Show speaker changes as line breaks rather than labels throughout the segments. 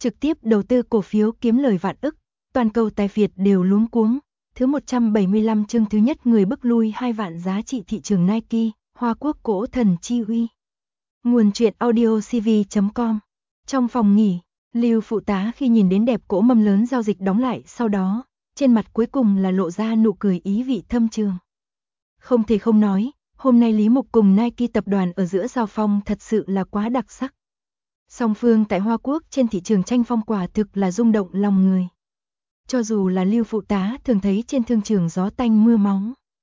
trực tiếp đầu tư cổ phiếu kiếm lời vạn ức, toàn cầu tài phiệt đều luống cuống. Thứ 175 chương thứ nhất người bức lui 2 vạn giá trị thị trường Nike, Hoa Quốc cổ thần chi uy. Nguồn truyện audio cv.com. Trong phòng nghỉ, Lưu phụ tá khi nhìn đến đẹp cỗ mâm lớn giao dịch đóng lại sau đó, trên mặt cuối cùng là lộ ra nụ cười ý vị thâm trường. Không thể không nói, hôm nay Lý Mục cùng Nike tập đoàn ở giữa giao phong thật sự là quá đặc sắc. Song phương tại Hoa Quốc trên thị trường tranh phong quả thực là rung động lòng người. Cho dù là Lưu phụ tá thường thấy trên thương trường gió tanh mưa máu,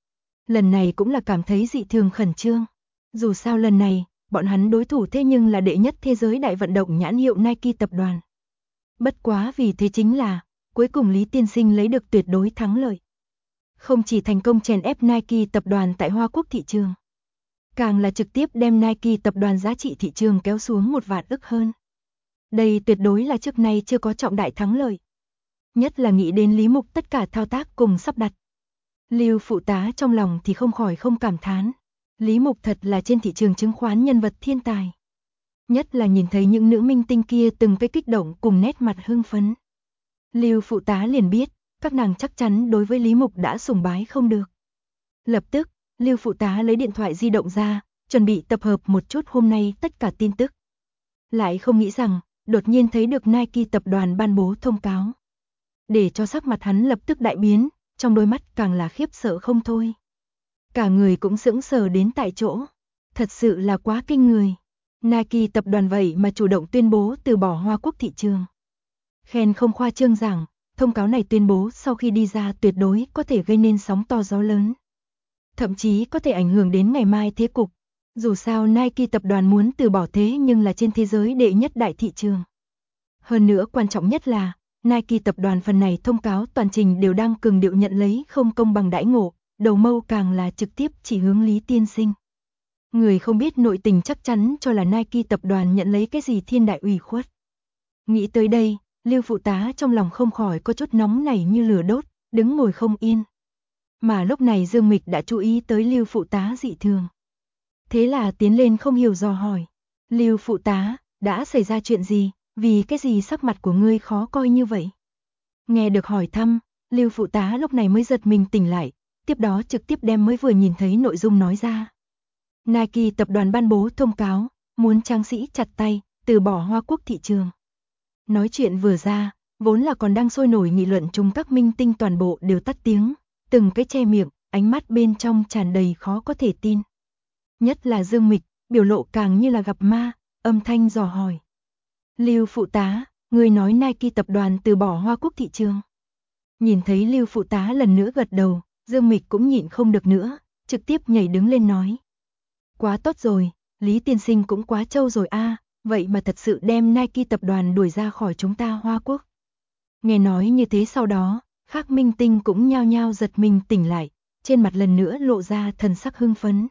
lần này cũng là cảm thấy dị thường khẩn trương. Dù sao lần này, bọn hắn đối thủ thế nhưng là đệ nhất thế giới đại vận động nhãn hiệu Nike tập đoàn. Bất quá vì thế chính là, cuối cùng Lý tiên sinh lấy được tuyệt đối thắng lợi. Không chỉ thành công chèn ép Nike tập đoàn tại Hoa Quốc thị trường, càng là trực tiếp đem Nike tập đoàn giá trị thị trường kéo xuống 1 vạn ức hơn. Đây tuyệt đối là trước nay chưa có trọng đại thắng lợi. Nhất là nghĩ đến Lý Mục tất cả thao tác cùng sắp đặt. Lưu phụ tá trong lòng thì không khỏi không cảm thán. Lý Mục thật là trên thị trường chứng khoán nhân vật thiên tài. Nhất là nhìn thấy những nữ minh tinh kia từng cái kích động cùng nét mặt hưng phấn. Lưu phụ tá liền biết, các nàng chắc chắn đối với Lý Mục đã sùng bái không được. Lập tức, Lưu phụ tá lấy điện thoại di động ra, chuẩn bị tập hợp một chút hôm nay tất cả tin tức. Lại không nghĩ rằng, đột nhiên thấy được Nike tập đoàn ban bố thông cáo. Để cho sắc mặt hắn lập tức đại biến, trong đôi mắt càng là khiếp sợ không thôi. Cả người cũng sững sờ đến tại chỗ. Thật sự là quá kinh người. Nike tập đoàn vậy mà chủ động tuyên bố từ bỏ Hoa Quốc thị trường. Khen không khoa trương rằng, thông cáo này tuyên bố sau khi đi ra tuyệt đối có thể gây nên sóng to gió lớn. Thậm chí có thể ảnh hưởng đến ngày mai thế cục. Dù sao Nike tập đoàn muốn từ bỏ thế nhưng là trên thế giới đệ nhất đại thị trường. Hơn nữa quan trọng nhất là, Nike tập đoàn phần này thông cáo toàn trình đều đang cường điệu nhận lấy không công bằng đãi ngộ, đầu mâu càng là trực tiếp chỉ hướng Lý tiên sinh. Người không biết nội tình chắc chắn cho là Nike tập đoàn nhận lấy cái gì thiên đại ủy khuất. Nghĩ tới đây, Lưu phụ tá trong lòng không khỏi có chút nóng nảy như lửa đốt, đứng ngồi không yên. Mà lúc này Dương Mịch đã chú ý tới Lưu phụ tá dị thường. Thế là tiến lên không hiểu dò hỏi. Lưu phụ tá, đã xảy ra chuyện gì, vì cái gì sắc mặt của ngươi khó coi như vậy? Nghe được hỏi thăm, Lưu phụ tá lúc này mới giật mình tỉnh lại, tiếp đó trực tiếp đem mới vừa nhìn thấy nội dung nói ra. Nike tập đoàn ban bố thông cáo, muốn tráng sĩ chặt tay, từ bỏ Hoa Quốc thị trường. Nói chuyện vừa ra, vốn là còn đang sôi nổi nghị luận chung các minh tinh toàn bộ đều tắt tiếng, từng cái che miệng, ánh mắt bên trong tràn đầy khó có thể tin. Nhất là Dương Mịch, biểu lộ càng như là gặp ma, âm thanh dò hỏi. Lưu phụ tá, người nói Nike tập đoàn từ bỏ Hoa Quốc thị trường. Nhìn thấy Lưu phụ tá lần nữa gật đầu, Dương Mịch cũng nhịn không được nữa, trực tiếp nhảy đứng lên nói. Quá tốt rồi, Lý tiên sinh cũng quá trâu rồi a, vậy mà thật sự đem Nike tập đoàn đuổi ra khỏi chúng ta Hoa Quốc. Nghe nói như thế sau đó, khác minh tinh cũng nhao nhao giật mình tỉnh lại, trên mặt lần nữa lộ ra thần sắc hưng phấn.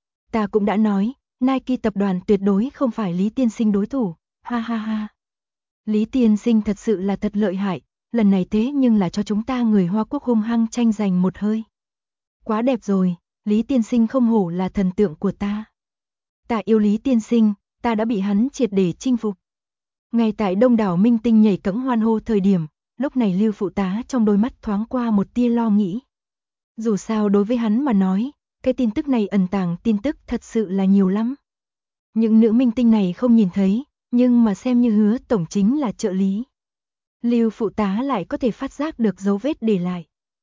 Ta cũng đã nói, Nike tập đoàn tuyệt đối không phải Lý tiên sinh đối thủ, ha ha ha. Lý tiên sinh thật sự là thật lợi hại, lần này thế nhưng là cho chúng ta người Hoa Quốc hung hăng tranh giành một hơi. Quá đẹp rồi, Lý tiên sinh không hổ là thần tượng của ta. Ta yêu Lý tiên sinh, ta đã bị hắn triệt để chinh phục. Ngay tại đông đảo minh tinh nhảy cẫng hoan hô thời điểm, lúc này Lưu phụ tá trong đôi mắt thoáng qua một tia lo nghĩ. Dù sao đối với hắn mà nói, cái tin tức này ẩn tàng tin tức thật sự là nhiều lắm. Những nữ minh tinh này không nhìn thấy, nhưng mà xem như Hứa tổng chính là trợ lý. Lưu phụ tá lại có thể phát giác được dấu vết để lại.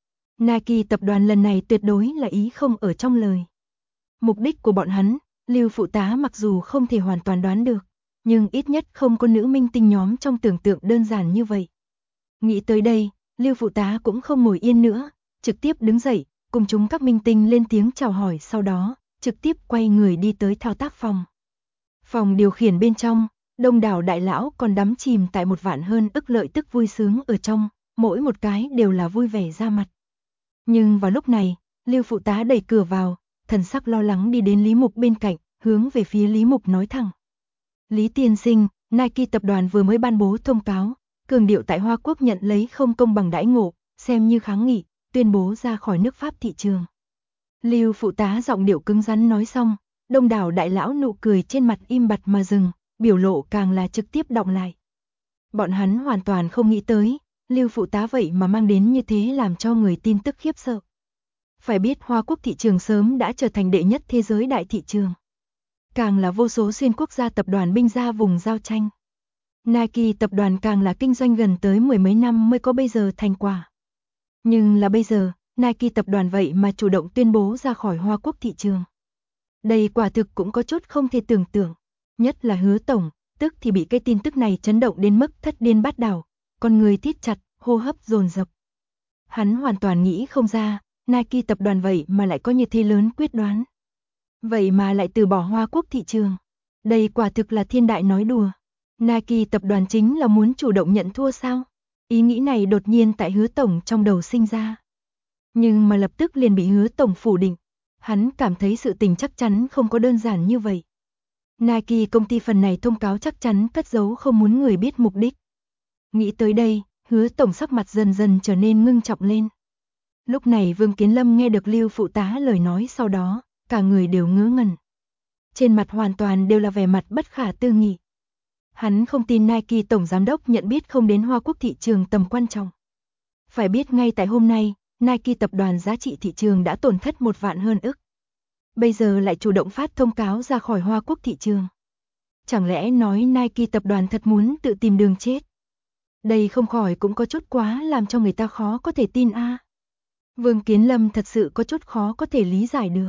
Nike tập đoàn lần này tuyệt đối là ý không ở trong lời. Mục đích của bọn hắn, Lưu phụ tá mặc dù không thể hoàn toàn đoán được, nhưng ít nhất không có nữ minh tinh nhóm trong tưởng tượng đơn giản như vậy. Nghĩ tới đây, Lưu phụ tá cũng không ngồi yên nữa, trực tiếp đứng dậy, cùng chúng các minh tinh lên tiếng chào hỏi, sau đó, trực tiếp quay người đi tới thao tác phòng. Phòng điều khiển bên trong, đông đảo đại lão còn đắm chìm tại 1 vạn hơn ức lợi tức vui sướng ở trong, mỗi một cái đều là vui vẻ ra mặt. Nhưng vào lúc này, Lưu phụ tá đẩy cửa vào, thần sắc lo lắng đi đến Lý Mục bên cạnh, hướng về phía Lý Mục nói thẳng. Lý tiên sinh, Nike tập đoàn vừa mới ban bố thông cáo, cường điệu tại Hoa Quốc nhận lấy không công bằng đãi ngộ, xem như kháng nghị, tuyên bố ra khỏi nước Pháp thị trường. Lưu phụ tá giọng điệu cứng rắn nói xong, đông đảo đại lão nụ cười trên mặt im bặt mà dừng, biểu lộ càng là trực tiếp đọng lại. Bọn hắn hoàn toàn không nghĩ tới, Lưu phụ tá vậy mà mang đến như thế làm cho người tin tức khiếp sợ. Phải biết Hoa Quốc thị trường sớm đã trở thành đệ nhất thế giới đại thị trường. Càng là vô số xuyên quốc gia tập đoàn binh ra vùng giao tranh. Nike tập đoàn càng là kinh doanh gần tới mười mấy năm mới có bây giờ thành quả. Nhưng là bây giờ, Nike tập đoàn vậy mà chủ động tuyên bố ra khỏi Hoa Quốc thị trường. Đây quả thực cũng có chút không thể tưởng tượng. Nhất là Hứa tổng, tức thì bị cái tin tức này chấn động đến mức thất điên bát đảo, con người thít chặt, hô hấp dồn dập. Hắn hoàn toàn nghĩ không ra, Nike tập đoàn vậy mà lại có như thế lớn quyết đoán. Vậy mà lại từ bỏ Hoa Quốc thị trường. Đây quả thực là thiên đại nói đùa. Nike tập đoàn chính là muốn chủ động nhận thua sao? Ý nghĩ này đột nhiên tại Hứa tổng trong đầu sinh ra. Nhưng mà lập tức liền bị Hứa tổng phủ định. Hắn cảm thấy sự tình chắc chắn không có đơn giản như vậy. Nike công ty phần này thông cáo chắc chắn cất giấu không muốn người biết mục đích. Nghĩ tới đây, Hứa tổng sắc mặt dần dần trở nên ngưng trọng lên. Lúc này Vương Kiến Lâm nghe được Lưu phụ tá lời nói sau đó, cả người đều ngớ ngẩn. Trên mặt hoàn toàn đều là vẻ mặt bất khả tư nghị. Hắn không tin Nike tổng giám đốc nhận biết không đến Hoa Quốc thị trường tầm quan trọng. Phải biết ngay tại hôm nay, Nike tập đoàn giá trị thị trường đã tổn thất 1 vạn hơn ức. Bây giờ lại chủ động phát thông cáo ra khỏi Hoa Quốc thị trường. Chẳng lẽ nói Nike tập đoàn thật muốn tự tìm đường chết? Đây không khỏi cũng có chút quá làm cho người ta khó có thể tin a. Vương Kiến Lâm thật sự có chút khó có thể lý giải được.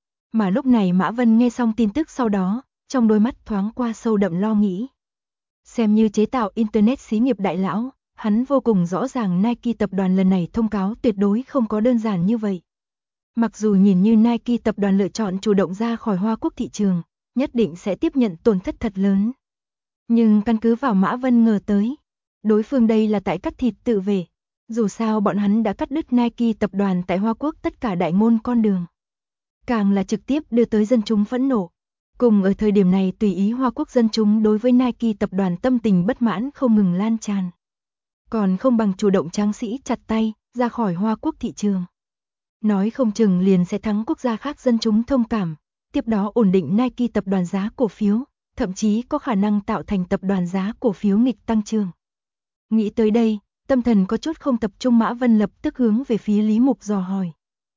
Mà lúc này Mã Vân nghe xong tin tức sau đó, trong đôi mắt thoáng qua sâu đậm lo nghĩ. Xem như chế tạo Internet xí nghiệp đại lão, hắn vô cùng rõ ràng Nike tập đoàn lần này thông cáo tuyệt đối không có đơn giản như vậy. Mặc dù nhìn như Nike tập đoàn lựa chọn chủ động ra khỏi Hoa Quốc thị trường, nhất định sẽ tiếp nhận tổn thất thật lớn. Nhưng căn cứ vào Mã Vân ngờ tới, đối phương đây là tại cắt thịt tự về. Dù sao bọn hắn đã cắt đứt Nike tập đoàn tại Hoa Quốc tất cả đại môn con đường. Càng là trực tiếp đưa tới dân chúng phẫn nộ. Cùng ở thời điểm này tùy ý Hoa Quốc dân chúng đối với Nike tập đoàn tâm tình bất mãn không ngừng lan tràn. Còn không bằng chủ động tráng sĩ chặt tay, ra khỏi Hoa Quốc thị trường. Nói không chừng liền sẽ thắng quốc gia khác dân chúng thông cảm, tiếp đó ổn định Nike tập đoàn giá cổ phiếu, thậm chí có khả năng tạo thành tập đoàn giá cổ phiếu nghịch tăng trưởng. Nghĩ tới đây, tâm thần có chút không tập trung Mã Vân lập tức hướng về phía Lý Mục dò hỏi.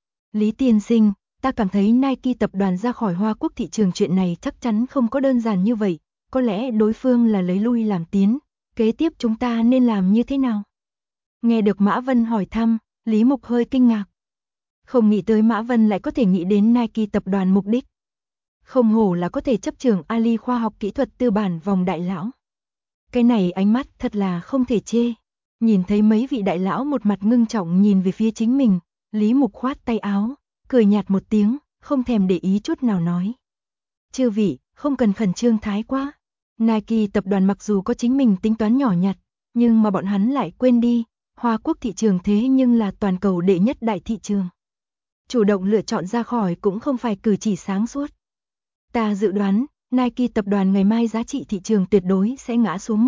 Lý tiên sinh, ta cảm thấy Nike tập đoàn ra khỏi Hoa Quốc thị trường chuyện này chắc chắn không có đơn giản như vậy, có lẽ đối phương là lấy lui làm tiến, kế tiếp chúng ta nên làm như thế nào? Nghe được Mã Vân hỏi thăm, Lý Mục hơi kinh ngạc. Không nghĩ tới Mã Vân lại có thể nghĩ đến Nike tập đoàn mục đích. Không hổ là có thể chấp trưởng Ali khoa học kỹ thuật tư bản vòng đại lão. Cái này ánh mắt thật là không thể chê. Nhìn thấy mấy vị đại lão một mặt ngưng trọng nhìn về phía chính mình, Lý Mục khoát tay áo, cười nhạt một tiếng, không thèm để ý chút nào nói. Chư vị, không cần khẩn trương thái quá. Nike tập đoàn mặc dù có chính mình tính toán nhỏ nhặt, nhưng mà bọn hắn lại quên đi, Hoa Quốc thị trường thế nhưng là toàn cầu đệ nhất đại thị trường. Chủ động lựa chọn ra khỏi cũng không phải cử chỉ sáng suốt. Ta dự đoán, Nike tập đoàn ngày mai giá trị thị trường tuyệt đối sẽ ngã xuống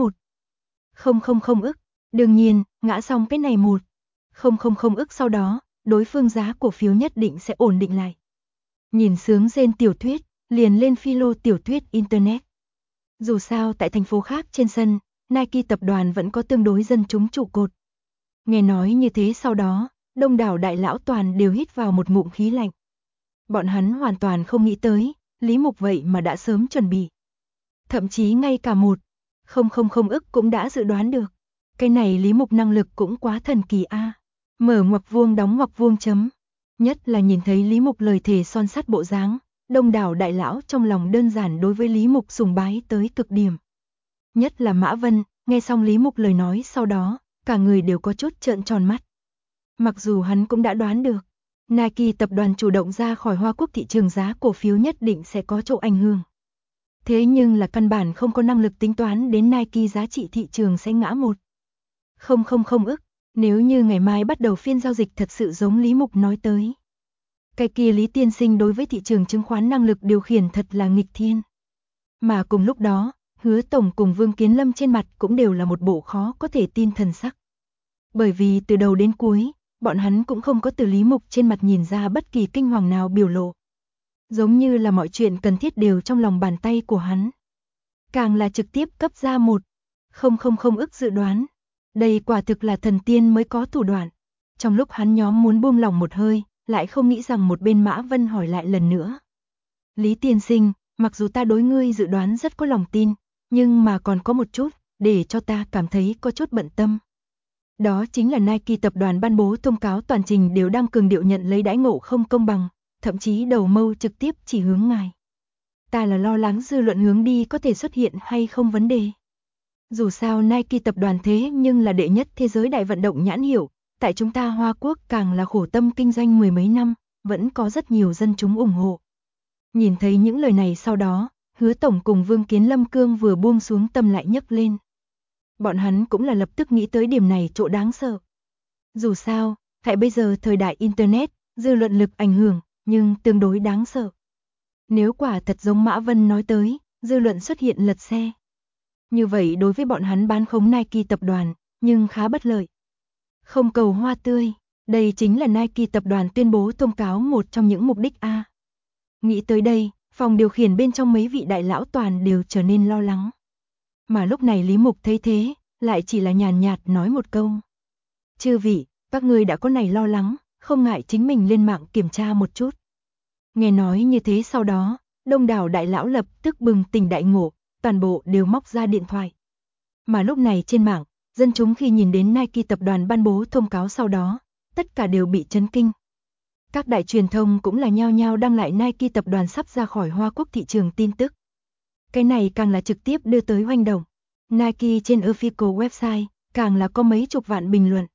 1,000 ức. Đương nhiên, ngã xong cái này 1,000 ức sau đó, đối phương giá cổ phiếu nhất định sẽ ổn định lại. Nhìn sướng rên tiểu thuyết, liền lên philo tiểu thuyết Internet. Dù sao tại thành phố khác trên sân, Nike tập đoàn vẫn có tương đối dân chúng trụ cột. Nghe nói như thế sau đó, đông đảo đại lão toàn đều hít vào một ngụm khí lạnh. Bọn hắn hoàn toàn không nghĩ tới, Lý Mục vậy mà đã sớm chuẩn bị. Thậm chí ngay cả 1,000 ức cũng đã dự đoán được. Cái này Lý Mục năng lực cũng quá thần kỳ a. Mở ngoặc vuông đóng ngoặc vuông chấm. Nhất là nhìn thấy Lý Mục lời thề son sắt bộ dáng, đông đảo đại lão trong lòng đơn giản đối với Lý Mục sùng bái tới cực điểm. Nhất là Mã Vân, nghe xong Lý Mục lời nói sau đó, cả người đều có chút trợn tròn mắt. Mặc dù hắn cũng đã đoán được, Nike tập đoàn chủ động ra khỏi Hoa Quốc thị trường giá cổ phiếu nhất định sẽ có chỗ ảnh hưởng. Thế nhưng là căn bản không có năng lực tính toán đến Nike giá trị thị trường sẽ ngã 1,000 ức. Nếu như ngày mai bắt đầu phiên giao dịch thật sự giống Lý Mục nói tới. Cái kia Lý tiên sinh đối với thị trường chứng khoán năng lực điều khiển thật là nghịch thiên. Mà cùng lúc đó, Hứa tổng cùng Vương Kiến Lâm trên mặt cũng đều là một bộ khó có thể tin thần sắc. Bởi vì từ đầu đến cuối, bọn hắn cũng không có từ Lý Mục trên mặt nhìn ra bất kỳ kinh hoàng nào biểu lộ. Giống như là mọi chuyện cần thiết đều trong lòng bàn tay của hắn. Càng là trực tiếp cấp ra không ức dự đoán. Đây quả thực là thần tiên mới có thủ đoạn. Trong lúc hắn nhóm muốn buông lỏng một hơi, lại không nghĩ rằng một bên Mã Vân hỏi lại lần nữa. Lý tiên sinh, mặc dù ta đối ngươi dự đoán rất có lòng tin, nhưng mà còn có một chút, để cho ta cảm thấy có chút bận tâm. Đó chính là Nike tập đoàn ban bố thông cáo toàn trình đều đang cường điệu nhận lấy đãi ngộ không công bằng, thậm chí đầu mâu trực tiếp chỉ hướng ngài. Ta là lo lắng dư luận hướng đi có thể xuất hiện hay không vấn đề. Dù sao Nike tập đoàn thế nhưng là đệ nhất thế giới đại vận động nhãn hiệu, tại chúng ta Hoa Quốc càng là khổ tâm kinh doanh mười mấy năm, vẫn có rất nhiều dân chúng ủng hộ. Nhìn thấy những lời này sau đó, Hứa Tổng cùng Vương Kiến Lâm Cương vừa buông xuống tâm lại nhấc lên. Bọn hắn cũng là lập tức nghĩ tới điểm này chỗ đáng sợ. Dù sao, tại bây giờ thời đại Internet, dư luận lực ảnh hưởng, nhưng tương đối đáng sợ. Nếu quả thật giống Mã Vân nói tới, dư luận xuất hiện lật xe. Như vậy đối với bọn hắn bán khống Nike tập đoàn, nhưng khá bất lợi. Không cầu hoa tươi, đây chính là Nike tập đoàn tuyên bố thông cáo một trong những mục đích A. Nghĩ tới đây, phòng điều khiển bên trong mấy vị đại lão toàn đều trở nên lo lắng. Mà lúc này Lý Mục thấy thế, lại chỉ là nhàn nhạt nói một câu. Chư vị, các ngươi đã có này lo lắng, không ngại chính mình lên mạng kiểm tra một chút. Nghe nói như thế sau đó, đông đảo đại lão lập tức bừng tỉnh đại ngộ, toàn bộ đều móc ra điện thoại. Mà lúc này trên mạng, dân chúng khi nhìn đến Nike tập đoàn ban bố thông cáo sau đó, tất cả đều bị chấn kinh. Các đại truyền thông cũng là nhao nhao đăng lại Nike tập đoàn sắp ra khỏi Hoa Quốc thị trường tin tức. Cái này càng là trực tiếp đưa tới hoành động. Nike trên official website, càng là có mấy chục vạn bình luận.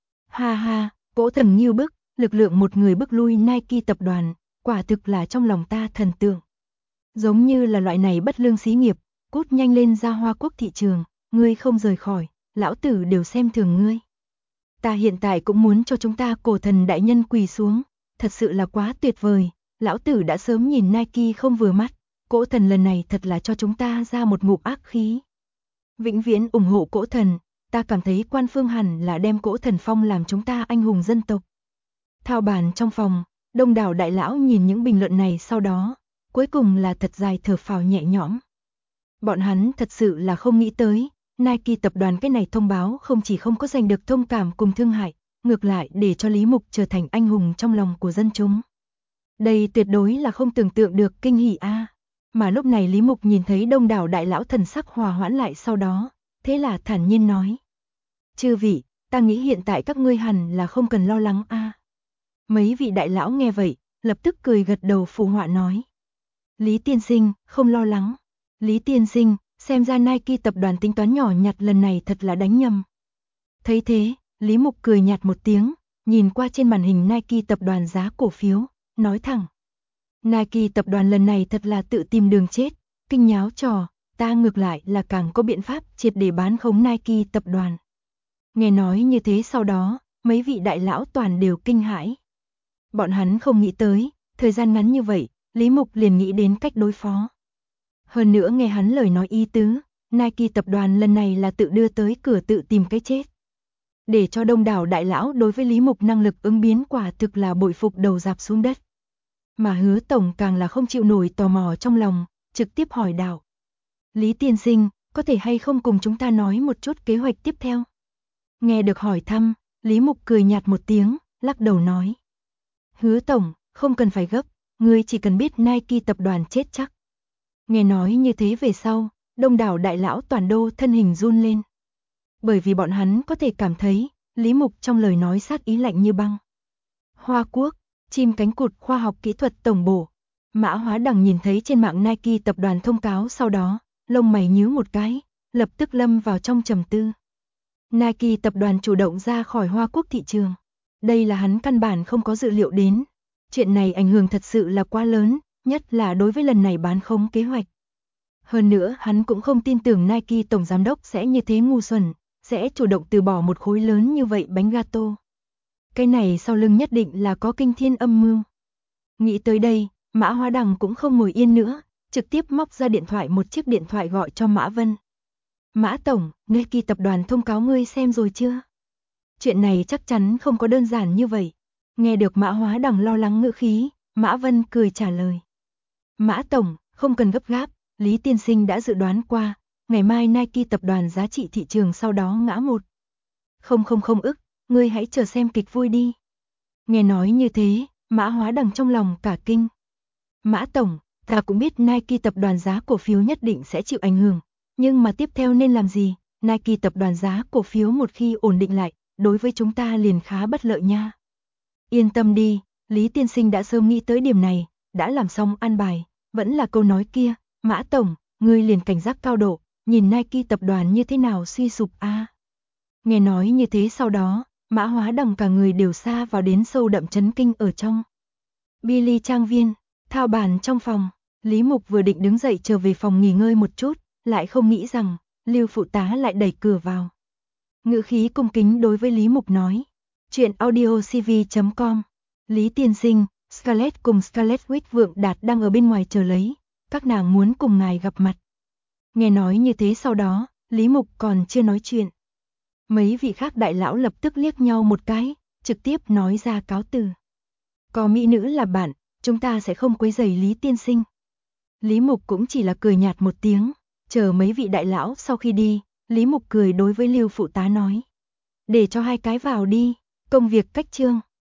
Ha ha, cỗ thần nghiêu bức, lực lượng một người bức lui Nike tập đoàn, quả thực là trong lòng ta thần tượng. Giống như là loại này bất lương xí nghiệp, cút nhanh lên ra Hoa Quốc thị trường, ngươi không rời khỏi, lão tử đều xem thường ngươi. Ta hiện tại cũng muốn cho chúng ta cổ thần đại nhân quỳ xuống, thật sự là quá tuyệt vời, lão tử đã sớm nhìn Nike không vừa mắt, cỗ thần lần này thật là cho chúng ta ra một ngụm ác khí. Vĩnh viễn ủng hộ cỗ thần, ta cảm thấy quan phương hẳn là đem cỗ thần phong làm chúng ta anh hùng dân tộc. Thao bàn trong phòng, đông đảo đại lão nhìn những bình luận này sau đó, cuối cùng là thật dài thở phào nhẹ nhõm. Bọn hắn thật sự là không nghĩ tới, Nike tập đoàn cái này thông báo không chỉ không có giành được thông cảm cùng thương hại, ngược lại để cho Lý Mục trở thành anh hùng trong lòng của dân chúng. Đây tuyệt đối là không tưởng tượng được kinh hỉ a. Mà lúc này Lý Mục nhìn thấy đông đảo đại lão thần sắc hòa hoãn lại sau đó, thế là thản nhiên nói. Chư vị, ta nghĩ hiện tại các ngươi hẳn là không cần lo lắng a. Mấy vị đại lão nghe vậy, lập tức cười gật đầu phụ họa nói. Lý tiên sinh, không lo lắng. Lý tiên sinh, xem ra Nike tập đoàn tính toán nhỏ nhặt lần này thật là đánh nhầm. Thấy thế, Lý Mục cười nhạt một tiếng, nhìn qua trên màn hình Nike tập đoàn giá cổ phiếu, nói thẳng. Nike tập đoàn lần này thật là tự tìm đường chết, kinh nháo trò, ta ngược lại là càng có biện pháp triệt để bán khống Nike tập đoàn. Nghe nói như thế sau đó, mấy vị đại lão toàn đều kinh hãi. Bọn hắn không nghĩ tới, thời gian ngắn như vậy, Lý Mục liền nghĩ đến cách đối phó. Hơn nữa nghe hắn lời nói ý tứ, Nike tập đoàn lần này là tự đưa tới cửa tự tìm cái chết. Để cho đông đảo đại lão đối với Lý Mục năng lực ứng biến quả thực là bội phục đầu rạp xuống đất. Mà Hứa Tổng càng là không chịu nổi tò mò trong lòng, trực tiếp hỏi đạo. Lý tiên sinh, có thể hay không cùng chúng ta nói một chút kế hoạch tiếp theo? Nghe được hỏi thăm, Lý Mục cười nhạt một tiếng, lắc đầu nói. Hứa Tổng, không cần phải gấp, ngươi chỉ cần biết Nike tập đoàn chết chắc. Nghe nói như thế về sau, đông đảo đại lão toàn đô thân hình run lên. Bởi vì bọn hắn có thể cảm thấy, Lý Mục trong lời nói sát ý lạnh như băng. Hoa Quốc, chim cánh cụt khoa học kỹ thuật tổng bộ. Mã Hóa Đằng nhìn thấy trên mạng Nike tập đoàn thông cáo sau đó, lông mày nhíu một cái, lập tức lâm vào trong trầm tư. Nike tập đoàn chủ động ra khỏi Hoa Quốc thị trường. Đây là hắn căn bản không có dự liệu đến. Chuyện này ảnh hưởng thật sự là quá lớn, nhất là đối với lần này bán khống kế hoạch. Hơn nữa hắn cũng không tin tưởng Nike tổng giám đốc sẽ như thế ngu xuẩn, sẽ chủ động từ bỏ một khối lớn như vậy bánh gato. Cái này sau lưng nhất định là có kinh thiên âm mưu. Nghĩ tới đây, Mã Hóa Đằng cũng không ngồi yên nữa, trực tiếp móc ra điện thoại một chiếc điện thoại gọi cho Mã Vân. Mã Tổng, Nike tập đoàn thông cáo ngươi xem rồi chưa? Chuyện này chắc chắn không có đơn giản như vậy. Nghe được Mã Hóa Đằng lo lắng ngữ khí, Mã Vân cười trả lời. Mã Tổng, không cần gấp gáp, Lý tiên sinh đã dự đoán qua, ngày mai Nike tập đoàn giá trị thị trường sau đó ngã 1,000 ức, ngươi hãy chờ xem kịch vui đi. Nghe nói như thế, Mã Hóa Đằng trong lòng cả kinh. Mã Tổng, ta cũng biết Nike tập đoàn giá cổ phiếu nhất định sẽ chịu ảnh hưởng, nhưng mà tiếp theo nên làm gì? Nike tập đoàn giá cổ phiếu một khi ổn định lại, đối với chúng ta liền khá bất lợi nha. Yên tâm đi, Lý tiên sinh đã sớm nghĩ tới điểm này, đã làm xong an bài, vẫn là câu nói kia, Mã Tổng, ngươi liền cảnh giác cao độ, nhìn Nike tập đoàn như thế nào suy sụp a. Nghe nói như thế sau đó, Mã Hóa Đằng cả người đều xa vào đến sâu đậm chấn kinh ở trong. Billy trang viên, thao bàn trong phòng, Lý Mục vừa định đứng dậy trở về phòng nghỉ ngơi một chút, lại không nghĩ rằng, Lưu phụ tá lại đẩy cửa vào. Ngữ khí cung kính đối với Lý Mục nói, chuyện audiocv.com, Lý tiên sinh, Scarlett cùng Scarlett Witch Vượng Đạt đang ở bên ngoài chờ lấy, các nàng muốn cùng ngài gặp mặt. Nghe nói như thế sau đó, Lý Mục còn chưa nói chuyện. Mấy vị khác đại lão lập tức liếc nhau một cái, trực tiếp nói ra cáo từ. Có mỹ nữ là bạn, chúng ta sẽ không quấy rầy Lý tiên sinh. Lý Mục cũng chỉ là cười nhạt một tiếng, chờ mấy vị đại lão sau khi đi, Lý Mục cười đối với Lưu phụ tá nói. Để cho hai cái vào đi, công việc cách trương.